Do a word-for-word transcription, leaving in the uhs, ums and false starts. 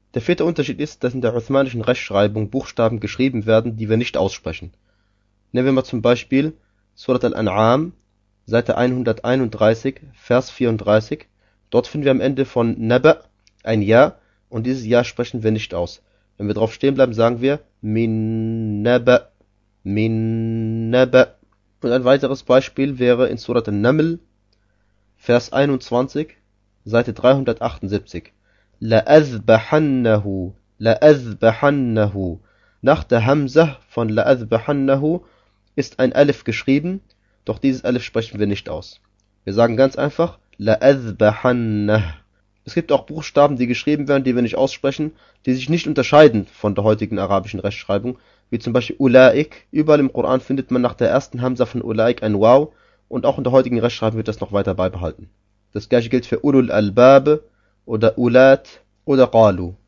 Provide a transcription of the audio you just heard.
Der vierte Unterschied ist, dass in der uthmanischen Rechtschreibung Buchstaben geschrieben werden, die wir nicht aussprechen. Nehmen wir mal zum Beispiel Surat al-An'am, Seite hunderteinunddreißig, Vers vierunddreißig. Dort finden wir am Ende von Naba ein Ja und dieses Ja sprechen wir nicht aus. Wenn wir drauf stehen bleiben, sagen wir Min Naba, Min Naba. Und ein weiteres Beispiel wäre in Surat al-Naml, Vers einundzwanzig, Seite dreihundertachtundsiebzig. La'azbahannahu, la'azbahannahu. Nach der Hamza von la'azbahannahu ist ein Alif geschrieben, doch dieses Alif sprechen wir nicht aus. Wir sagen ganz einfach la'azbahannah. Es gibt auch Buchstaben, die geschrieben werden, die wir nicht aussprechen, die sich nicht unterscheiden von der heutigen arabischen Rechtschreibung, wie zum Beispiel Ulaik. Überall im Koran findet man nach der ersten Hamza von Ulaik ein Waw und auch in der heutigen Rechtschreibung wird das noch weiter beibehalten. Das gleiche gilt für Ulul Albab oder Ulat oder Qalu.